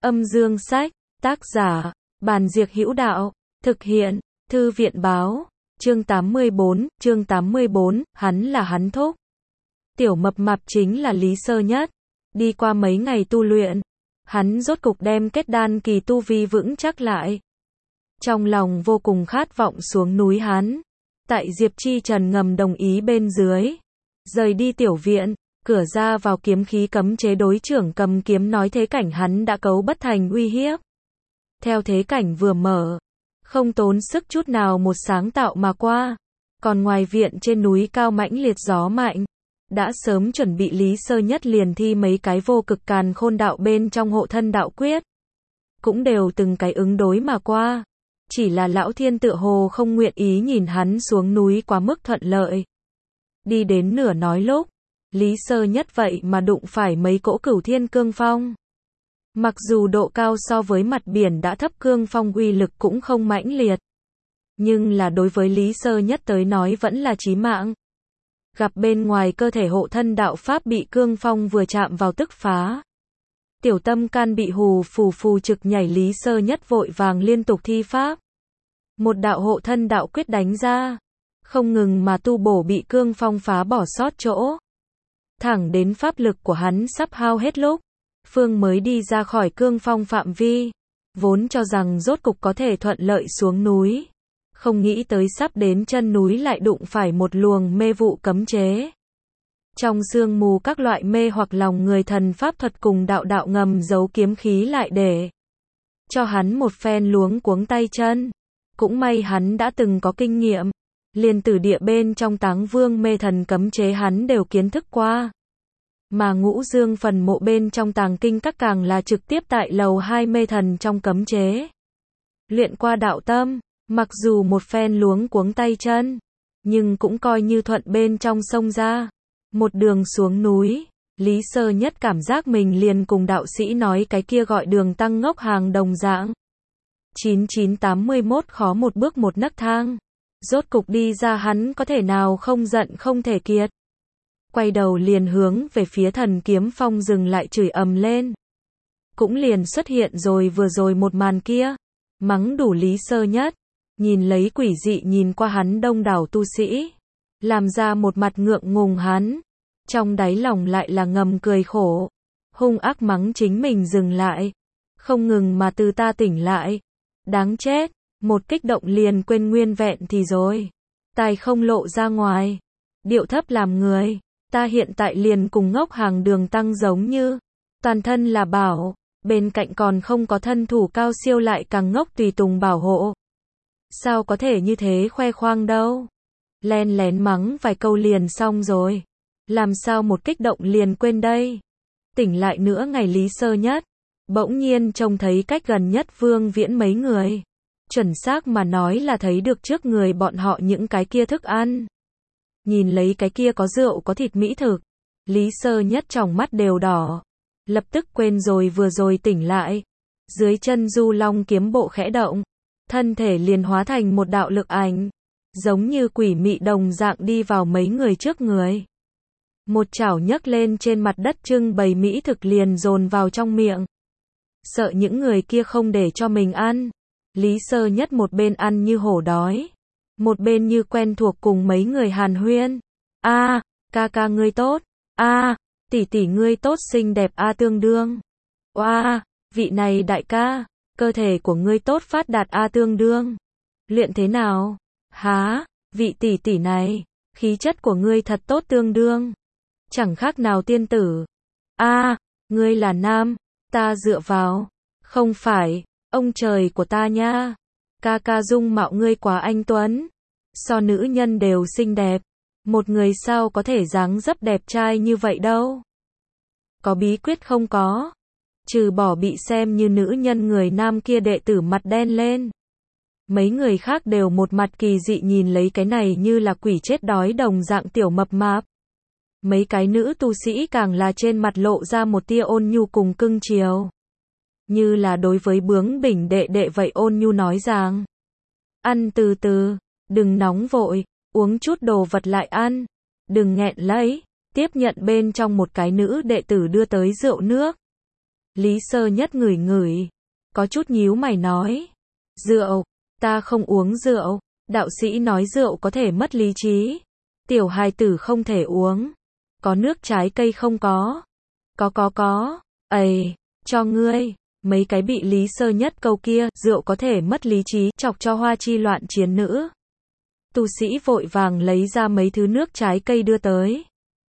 Âm dương sách, tác giả, Bàn Diệc Hữu Đạo, thực hiện, Thư viện báo, chương 84, hắn là hắn thúc. Tiểu mập mạp chính là Lý Sơ Nhất. Đi qua mấy ngày tu luyện, hắn rốt cục đem kết đan kỳ tu vi vững chắc lại. Trong lòng vô cùng khát vọng xuống núi hắn. Tại Diệp Chi Trần ngầm đồng ý bên dưới, rời đi tiểu viện, cửa ra vào kiếm khí cấm chế đối trưởng cầm kiếm nói thế cảnh hắn đã cấu bất thành uy hiếp. Theo thế cảnh vừa mở, không tốn sức chút nào một sáng tạo mà qua. Còn ngoài viện trên núi cao mãnh liệt gió mạnh, đã sớm chuẩn bị Lý Sơ Nhất liền thi mấy cái vô cực càn khôn đạo bên trong hộ thân đạo quyết. Cũng đều từng cái ứng đối mà qua. Chỉ là lão thiên tựa hồ không nguyện ý nhìn hắn xuống núi quá mức thuận lợi. Đi đến nửa nói lúc, Lý Sơ Nhất vậy mà đụng phải mấy cỗ cửu thiên cương phong. Mặc dù độ cao so với mặt biển đã thấp, cương phong uy lực cũng không mãnh liệt. Nhưng là đối với Lý Sơ Nhất tới nói vẫn là chí mạng. Gặp bên ngoài cơ thể hộ thân đạo pháp bị cương phong vừa chạm vào tức phá. Tiểu tâm can bị hù phù trực nhảy, Lý Sơ Nhất vội vàng liên tục thi pháp. Một đạo hộ thân đạo quyết đánh ra. Không ngừng mà tu bổ bị cương phong phá bỏ sót chỗ. Thẳng đến pháp lực của hắn sắp hao hết lúc, Phương mới đi ra khỏi cương phong phạm vi. Vốn cho rằng rốt cục có thể thuận lợi xuống núi. Không nghĩ tới sắp đến chân núi lại đụng phải một luồng mê vụ cấm chế. Trong sương mù các loại mê hoặc lòng người thần pháp thuật cùng đạo đạo ngầm giấu kiếm khí lại để cho hắn một phen luống cuống tay chân. Cũng may hắn đã từng có kinh nghiệm. Liền tử địa bên trong Táng Vương mê thần cấm chế hắn đều kiến thức qua. Mà Ngũ Dương phần mộ bên trong tàng kinh các càng là trực tiếp tại lầu 2 mê thần trong cấm chế. Luyện qua đạo tâm, mặc dù một phen luống cuống tay chân, nhưng cũng coi như thuận bên trong sông ra. Một đường xuống núi, Lý Sơ Nhất cảm giác mình liền cùng đạo sĩ nói cái kia gọi đường tăng ngốc hàng đồng dạng. 9981 khó một bước một nấc thang. Rốt cục đi ra hắn có thể nào không giận không thể kiệt. Quay đầu liền hướng về phía Thần Kiếm Phong dừng lại chửi ầm lên. Cũng liền xuất hiện vừa rồi một màn kia. Mắng đủ Lý Sơ Nhất. Nhìn lấy quỷ dị nhìn qua hắn đông đảo tu sĩ. Làm ra một mặt ngượng ngùng hắn. Trong đáy lòng lại là ngầm cười khổ. Hung ác mắng chính mình dừng lại. Không ngừng mà từ ta tỉnh lại. Đáng chết. Một kích động liền quên nguyên vẹn thì rồi. Tài không lộ ra ngoài. Điệu thấp làm người. Ta hiện tại liền cùng ngốc hàng đường tăng giống như. Toàn thân là bảo. Bên cạnh còn không có thân thủ cao siêu lại càng ngốc tùy tùng bảo hộ. Sao có thể như thế khoe khoang đâu. Len lén mắng vài câu liền xong rồi. Làm sao một kích động liền quên đây. Tỉnh lại nữa ngày Lý Sơ Nhất. Bỗng nhiên trông thấy cách gần nhất Vương Viễn mấy người. Chuẩn xác mà nói là thấy được trước người bọn họ những cái kia thức ăn. Nhìn lấy cái kia có rượu có thịt mỹ thực. Lý Sơ Nhất tròng mắt đều đỏ. Lập tức quên rồi vừa rồi tỉnh lại. Dưới chân Du Long kiếm bộ khẽ động. Thân thể liền hóa thành một đạo lực ảnh. Giống như quỷ mị đồng dạng đi vào mấy người trước người. Một chảo nhấc lên trên mặt đất trưng bày mỹ thực liền dồn vào trong miệng. Sợ những người kia không để cho mình ăn. Lý Sơ Nhất một bên ăn như hổ đói. Một bên như quen thuộc cùng mấy người hàn huyên. A, ca ca ngươi tốt. A, tỷ tỷ ngươi tốt xinh đẹp a tương đương. Oa, vị này đại ca, cơ thể của ngươi tốt phát đạt a tương đương. Luyện thế nào? Há, vị tỷ tỷ này, khí chất của ngươi thật tốt tương đương. Chẳng khác nào tiên tử. A, ngươi là nam, ta dựa vào. Không phải, ông trời của ta nha. Ca ca dung mạo ngươi quá anh tuấn. So nữ nhân đều xinh đẹp. Một người sao có thể dáng dấp đẹp trai như vậy đâu. Có bí quyết không có. Trừ bỏ bị xem như nữ nhân người nam kia đệ tử mặt đen lên. Mấy người khác đều một mặt kỳ dị nhìn lấy cái này như là quỷ chết đói đồng dạng tiểu mập mạp. Mấy cái nữ tu sĩ càng là trên mặt lộ ra một tia ôn nhu cùng cưng chiều. Như là đối với bướng bỉnh đệ đệ vậy ôn nhu nói rằng. Ăn từ từ, đừng nóng vội, uống chút đồ vật lại ăn. Đừng nghẹn lấy, tiếp nhận bên trong một cái nữ đệ tử đưa tới rượu nước. Lý Sơ Nhất ngửi ngửi, có chút nhíu mày nói. Rượu, ta không uống rượu, đạo sĩ nói rượu có thể mất lý trí. Tiểu hài tử không thể uống. Có nước trái cây không có? Có. Ây, cho ngươi. Mấy cái bị Lý Sơ Nhất câu kia, rượu có thể mất lý trí, chọc cho Hoa Chi loạn chiến nữ. Tu sĩ vội vàng lấy ra mấy thứ nước trái cây đưa tới.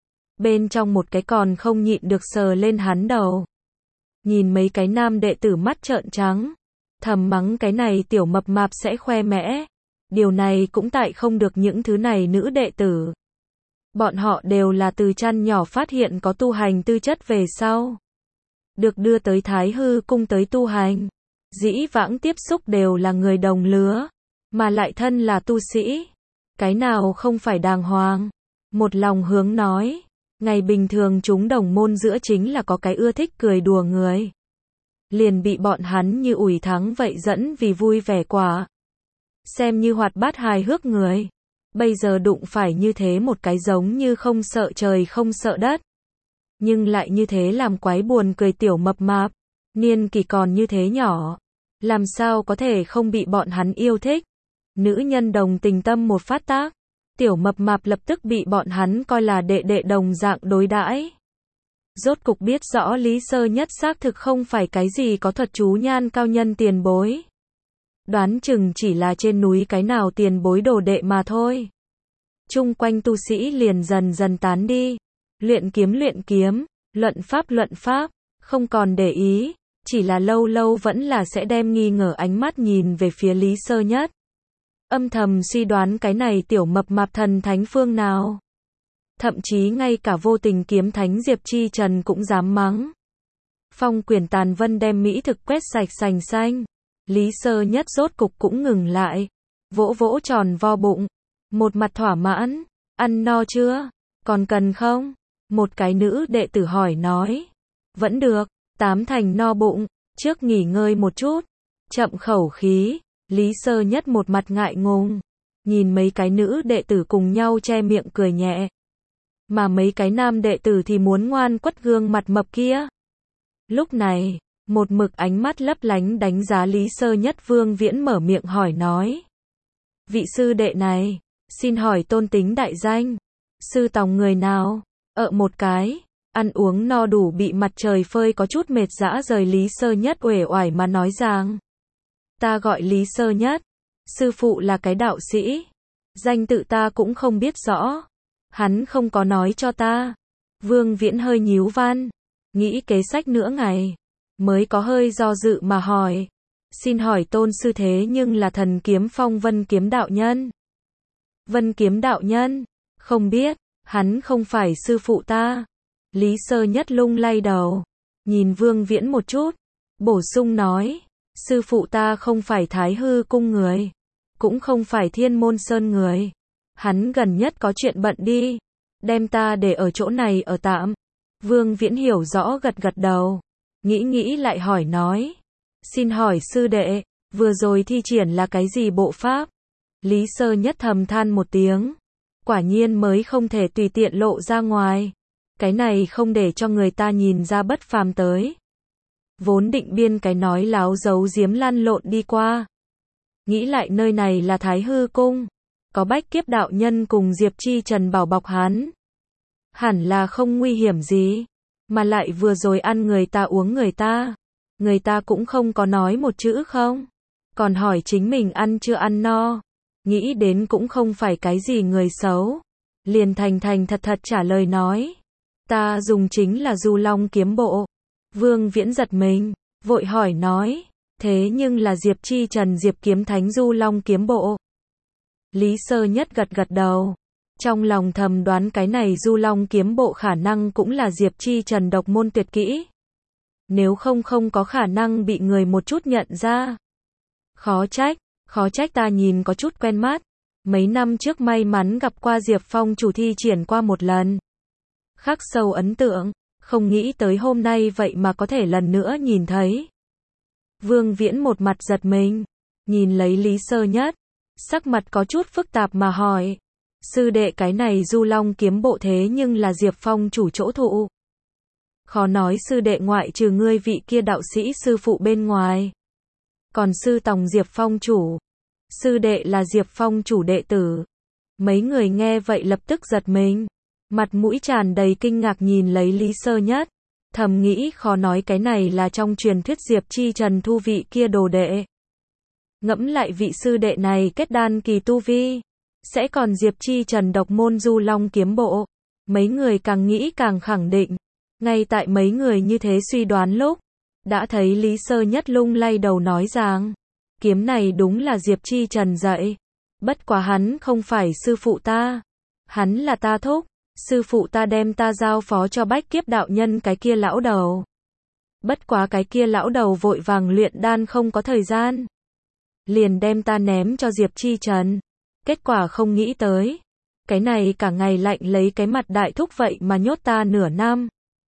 Bên trong một cái còn không nhịn được sờ lên hắn đầu. Nhìn mấy cái nam đệ tử mắt trợn trắng. Thầm mắng cái này tiểu mập mạp sẽ khoe mẽ. Điều này cũng tại không được những thứ này nữ đệ tử. Bọn họ đều là từ chăn nhỏ phát hiện có tu hành tư chất về sau. Được đưa tới Thái Hư cung tới tu hành. Dĩ vãng tiếp xúc đều là người đồng lứa. Mà lại thân là tu sĩ. Cái nào không phải đàng hoàng. Một lòng hướng nói. Ngày bình thường chúng đồng môn giữa chính là có cái ưa thích cười đùa người. Liền bị bọn hắn như ủi thắng vậy dẫn vì vui vẻ quả. Xem như hoạt bát hài hước người. Bây giờ đụng phải như thế một cái giống như không sợ trời không sợ đất. Nhưng lại như thế làm quái buồn cười tiểu mập mạp. Niên kỷ còn như thế nhỏ. Làm sao có thể không bị bọn hắn yêu thích. Nữ nhân đồng tình tâm một phát tác. Tiểu mập mạp lập tức bị bọn hắn coi là đệ đệ đồng dạng đối đãi. Rốt cục biết rõ Lý Sơ Nhất xác thực không phải cái gì có thuật chú nhan cao nhân tiền bối. Đoán chừng chỉ là trên núi cái nào tiền bối đồ đệ mà thôi. Chung quanh tu sĩ liền dần dần tán đi. Luyện kiếm, luận pháp, không còn để ý, chỉ là lâu lâu vẫn là sẽ đem nghi ngờ ánh mắt nhìn về phía Lý Sơ Nhất. Âm thầm suy đoán cái này tiểu mập mạp thần thánh phương nào. Thậm chí ngay cả vô tình kiếm thánh Diệp Chi Trần cũng dám mắng. Phong Quyển Tàn Vân đem mỹ thực quét sạch sành xanh. Lý Sơ Nhất rốt cục cũng ngừng lại. Vỗ vỗ tròn vo bụng. Một mặt thỏa mãn. Ăn no chưa? Còn cần không? Một cái nữ đệ tử hỏi nói. Vẫn được. 8 thành no bụng. Trước nghỉ ngơi một chút. Chậm khẩu khí. Lý Sơ Nhất một mặt ngại ngùng. Nhìn mấy cái nữ đệ tử cùng nhau che miệng cười nhẹ. Mà mấy cái nam đệ tử thì muốn ngoan quất gương mặt mập kia. Lúc này, một mực ánh mắt lấp lánh đánh giá Lý Sơ Nhất Vương Viễn mở miệng hỏi nói. Vị sư đệ này, xin hỏi tôn tính đại danh. Sư tòng người nào? Một cái. Ăn uống no đủ bị mặt trời phơi có chút mệt dã rời Lý Sơ Nhất uể oải mà nói rằng. Ta gọi Lý Sơ Nhất. Sư phụ là cái đạo sĩ. Danh tự ta cũng không biết rõ. Hắn không có nói cho ta. Vương Viễn hơi nhíu văn. Nghĩ kế sách nữa ngày. Mới có hơi do dự mà hỏi. Xin hỏi tôn sư thế nhưng là Thần Kiếm Phong Vân Kiếm đạo nhân. Vân Kiếm đạo nhân. Không biết. Hắn không phải sư phụ ta. Lý Sơ Nhất lung lay đầu. Nhìn Vương Viễn một chút. Bổ sung nói. Sư phụ ta không phải Thái Hư cung người. Cũng không phải Thiên Môn Sơn người. Hắn gần nhất có chuyện bận đi. Đem ta để ở chỗ này ở tạm. Vương Viễn hiểu rõ gật gật đầu. Nghĩ lại hỏi nói. Xin hỏi sư đệ, vừa rồi thi triển là cái gì bộ pháp? Lý Sơ Nhất thầm than một tiếng. Quả nhiên mới không thể tùy tiện lộ ra ngoài. Cái này không để cho người ta nhìn ra bất phàm tới. Vốn định biên cái nói láo giấu giếm lăn lộn đi qua. Nghĩ lại nơi này là Thái Hư cung. Có Bách Kiếp đạo nhân cùng Diệp Chi Trần bảo bọc hắn. Hẳn là không nguy hiểm gì. Mà lại vừa rồi ăn người ta uống người ta. Người ta cũng không có nói một chữ không. Còn hỏi chính mình ăn chưa ăn no. Nghĩ đến cũng không phải cái gì người xấu. Liền thành thật trả lời nói. Ta dùng chính là Du Long kiếm bộ. Vương Viễn giật mình. Vội hỏi nói. Thế nhưng là Diệp Chi Trần Diệp kiếm thánh Du Long kiếm bộ. Lý Sơ Nhất gật đầu. Trong lòng thầm đoán cái này Du Long kiếm bộ khả năng cũng là Diệp Chi Trần độc môn tuyệt kỹ. Nếu không có khả năng bị người một chút nhận ra. Khó trách ta nhìn có chút quen mắt. Mấy năm trước may mắn gặp qua Diệp Phong chủ thi triển qua một lần. Khắc sâu ấn tượng, không nghĩ tới hôm nay vậy mà có thể lần nữa nhìn thấy. Vương Viễn một mặt giật mình, nhìn lấy Lý Sơ Nhất, sắc mặt có chút phức tạp mà hỏi. Sư đệ cái này Du Long kiếm bộ thế nhưng là Diệp Phong chủ chỗ thụ. Khó nói sư đệ ngoại trừ ngươi vị kia đạo sĩ sư phụ bên ngoài. Còn sư tòng Diệp Phong chủ. Sư đệ là Diệp Phong chủ đệ tử. Mấy người nghe vậy lập tức giật mình. Mặt mũi tràn đầy kinh ngạc nhìn lấy Lý Sơ Nhất. Thầm nghĩ khó nói cái này là trong truyền thuyết Diệp Chi Trần thu vị kia đồ đệ. Ngẫm lại vị sư đệ này kết đan kỳ tu vi. Sẽ còn Diệp Chi Trần độc môn Du Long kiếm bộ. Mấy người càng nghĩ càng khẳng định. Ngay tại mấy người như thế suy đoán lúc. Đã thấy Lý Sơ Nhất lung lay đầu nói rằng. Kiếm này đúng là Diệp Chi Trần dạy. Bất quá hắn không phải sư phụ ta. Hắn là ta thúc. Sư phụ ta đem ta giao phó cho Bách Kiếp đạo nhân cái kia lão đầu. Bất quá cái kia lão đầu vội vàng luyện đan không có thời gian. Liền đem ta ném cho Diệp Chi Trần. Kết quả không nghĩ tới. Cái này cả ngày lạnh lấy cái mặt đại thúc vậy mà nhốt ta nửa năm.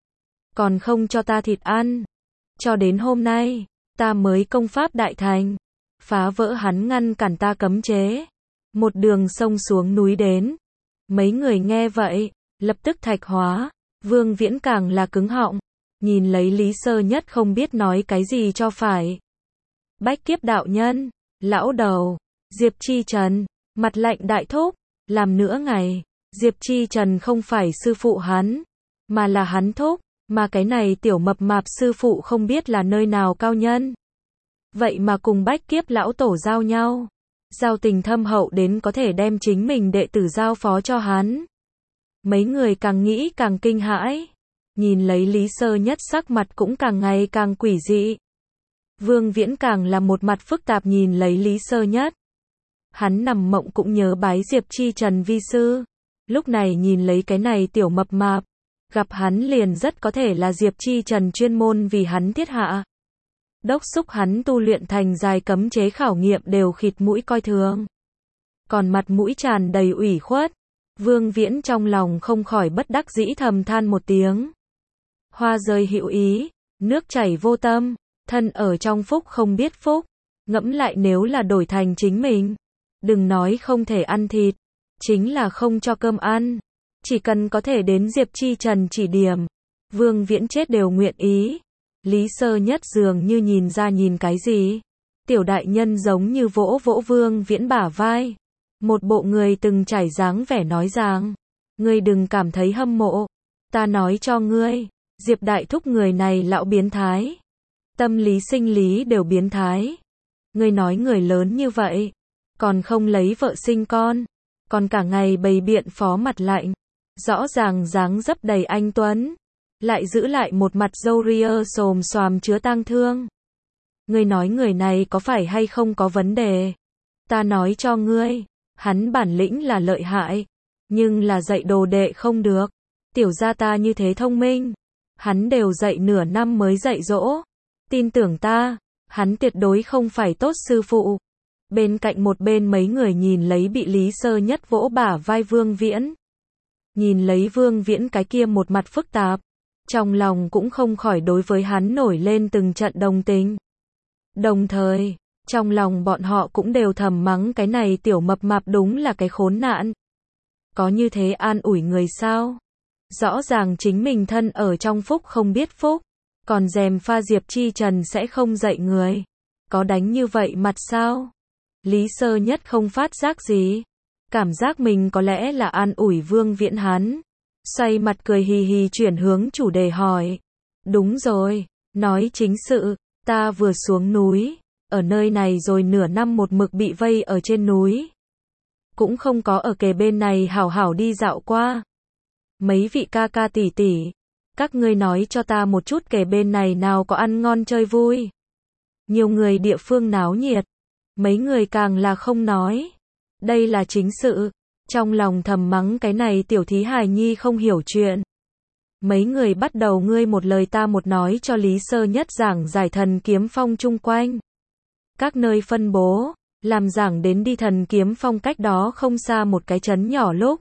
Còn không cho ta thịt ăn. Cho đến hôm nay, ta mới công pháp đại thành. Phá vỡ hắn ngăn cản ta cấm chế. Một đường sông xuống núi đến. Mấy người nghe vậy, lập tức thạch hóa. Vương Viễn càng là cứng họng. Nhìn lấy Lý Sơ Nhất không biết nói cái gì cho phải. Bách Kiếp đạo nhân, lão đầu, Diệp Chi Trần, mặt lạnh đại thúc, làm nửa ngày. Diệp Chi Trần không phải sư phụ hắn, mà là hắn thúc. Mà cái này tiểu mập mạp sư phụ không biết là nơi nào cao nhân. Vậy mà cùng Bách Kiếp lão tổ giao nhau. Giao tình thâm hậu đến có thể đem chính mình đệ tử giao phó cho hắn. Mấy người càng nghĩ càng kinh hãi. Nhìn lấy Lý Sơ Nhất sắc mặt cũng càng ngày càng quỷ dị. Vương Viễn càng là một mặt phức tạp nhìn lấy Lý Sơ Nhất. Hắn nằm mộng cũng nhớ bái Diệp Chi Trần vi sư. Lúc này nhìn lấy cái này tiểu mập mạp. Gặp hắn liền rất có thể là Diệp Chi Trần chuyên môn vì hắn thiết hạ. Đốc xúc hắn tu luyện thành dài cấm chế khảo nghiệm đều khịt mũi coi thường. Còn mặt mũi tràn đầy ủy khuất. Vương Viễn trong lòng không khỏi bất đắc dĩ thầm than một tiếng. Hoa rơi hữu ý, nước chảy vô tâm, thân ở trong phúc không biết phúc. Ngẫm lại nếu là đổi thành chính mình. Đừng nói không thể ăn thịt. Chính là không cho cơm ăn. Chỉ cần có thể đến Diệp Chi Trần chỉ điểm. Vương Viễn chết đều nguyện ý. Lý Sơ Nhất dường như nhìn ra nhìn cái gì. Tiểu đại nhân giống như vỗ vỗ Vương Viễn bả vai. Một bộ người từng trải dáng vẻ nói rằng. Ngươi đừng cảm thấy hâm mộ. Ta nói cho ngươi. Diệp đại thúc người này lão biến thái. Tâm lý sinh lý đều biến thái. Ngươi nói người lớn như vậy. Còn không lấy vợ sinh con. Còn cả ngày bày biện phó mặt lạnh. Rõ ràng dáng dấp đầy anh tuấn. Lại giữ lại một mặt râu ria xồm xoàm chứa tang thương. Ngươi nói người này có phải hay không có vấn đề? Ta nói cho ngươi. Hắn bản lĩnh là lợi hại. Nhưng là dạy đồ đệ không được. Tiểu gia ta như thế thông minh. Hắn đều dạy nửa năm mới dạy dỗ. Tin tưởng ta. Hắn tuyệt đối không phải tốt sư phụ. Bên cạnh một bên mấy người nhìn lấy bị Lý Sơ Nhất vỗ bả vai Vương Viễn. Nhìn lấy Vương Viễn cái kia một mặt phức tạp. Trong lòng cũng không khỏi đối với hắn nổi lên từng trận đồng tình. Đồng thời, trong lòng bọn họ cũng đều thầm mắng cái này tiểu mập mạp đúng là cái khốn nạn. Có như thế an ủi người sao? Rõ ràng chính mình thân ở trong phúc không biết phúc. Còn dèm pha Diệp Chi Trần sẽ không dạy người. Có đánh như vậy mặt sao? Lý Sơ Nhất không phát giác gì. Cảm giác mình có lẽ là an ủi Vương Viễn hắn. Xoay mặt cười hì hì chuyển hướng chủ đề hỏi. Đúng rồi, nói chính sự, ta vừa xuống núi. Ở nơi này rồi nửa năm một mực bị vây ở trên núi. Cũng không có ở kề bên này hảo hảo đi dạo qua. Mấy vị ca ca tỷ tỷ. Các ngươi nói cho ta một chút kề bên này nào có ăn ngon chơi vui. Nhiều người địa phương náo nhiệt. Mấy người càng là không nói. Đây là chính sự. Trong lòng thầm mắng cái này tiểu thí hài nhi không hiểu chuyện. Mấy người bắt đầu ngươi một lời ta một nói cho Lý Sơ Nhất giảng giải thần kiếm phong chung quanh. Các nơi phân bố, làm giảng đến đi thần kiếm phong cách đó không xa một cái trấn nhỏ lúc.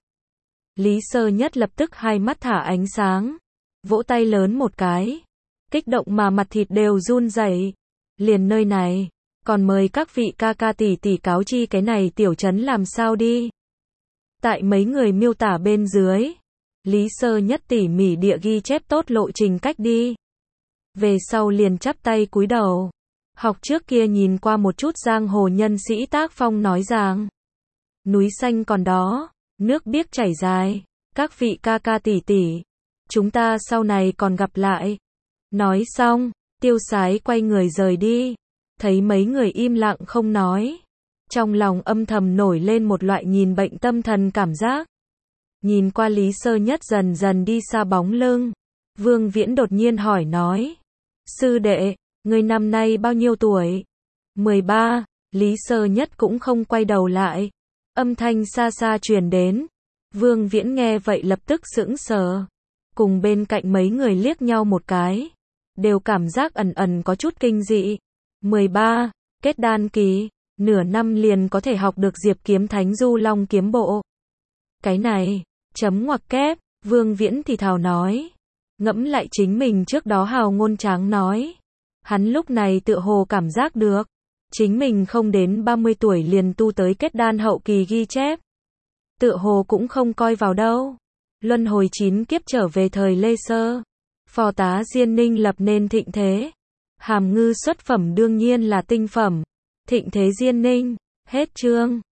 Lý Sơ Nhất lập tức hai mắt thả ánh sáng. Vỗ tay lớn một cái. Kích động mà mặt thịt đều run rẩy. Liền nơi này. Còn mời các vị ca ca tỷ tỷ cáo chi cái này tiểu trấn làm sao đi. Tại mấy người miêu tả bên dưới. Lý Sơ Nhất tỉ mỉ địa ghi chép tốt lộ trình cách đi. Về sau liền chắp tay cúi đầu. Học trước kia nhìn qua một chút giang hồ nhân sĩ tác phong nói rằng, núi xanh còn đó, nước biếc chảy dài, các vị ca ca tỷ tỷ, chúng ta sau này còn gặp lại. Nói xong, Tiêu Sái quay người rời đi, thấy mấy người im lặng không nói. Trong lòng âm thầm nổi lên một loại nhìn bệnh tâm thần cảm giác. Nhìn qua Lý Sơ Nhất dần dần đi xa bóng lưng, Vương Viễn đột nhiên hỏi nói, sư đệ, ngươi năm nay bao nhiêu tuổi? 13, Lý Sơ Nhất cũng không quay đầu lại. Âm thanh xa xa truyền đến. Vương Viễn nghe vậy lập tức sững sờ. Cùng bên cạnh mấy người liếc nhau một cái. Đều cảm giác ẩn ẩn có chút kinh dị. 13, kết đan kỳ, nửa năm liền có thể học được Diệp Kiếm Thánh Du Long kiếm bộ. Cái này, chấm ngoặc kép, Vương Viễn thì thào nói. Ngẫm lại chính mình trước đó hào ngôn tráng nói. Hắn lúc này tựa hồ cảm giác được. Chính mình không đến 30 tuổi liền tu tới kết đan hậu kỳ ghi chép. Tựa hồ cũng không coi vào đâu. Luân hồi 9 kiếp trở về thời Lê Sơ. Phò tá Diên Ninh lập nên thịnh thế. Hàm Ngư xuất phẩm đương nhiên là tinh phẩm. Thịnh thế Diên Ninh. Hết chương.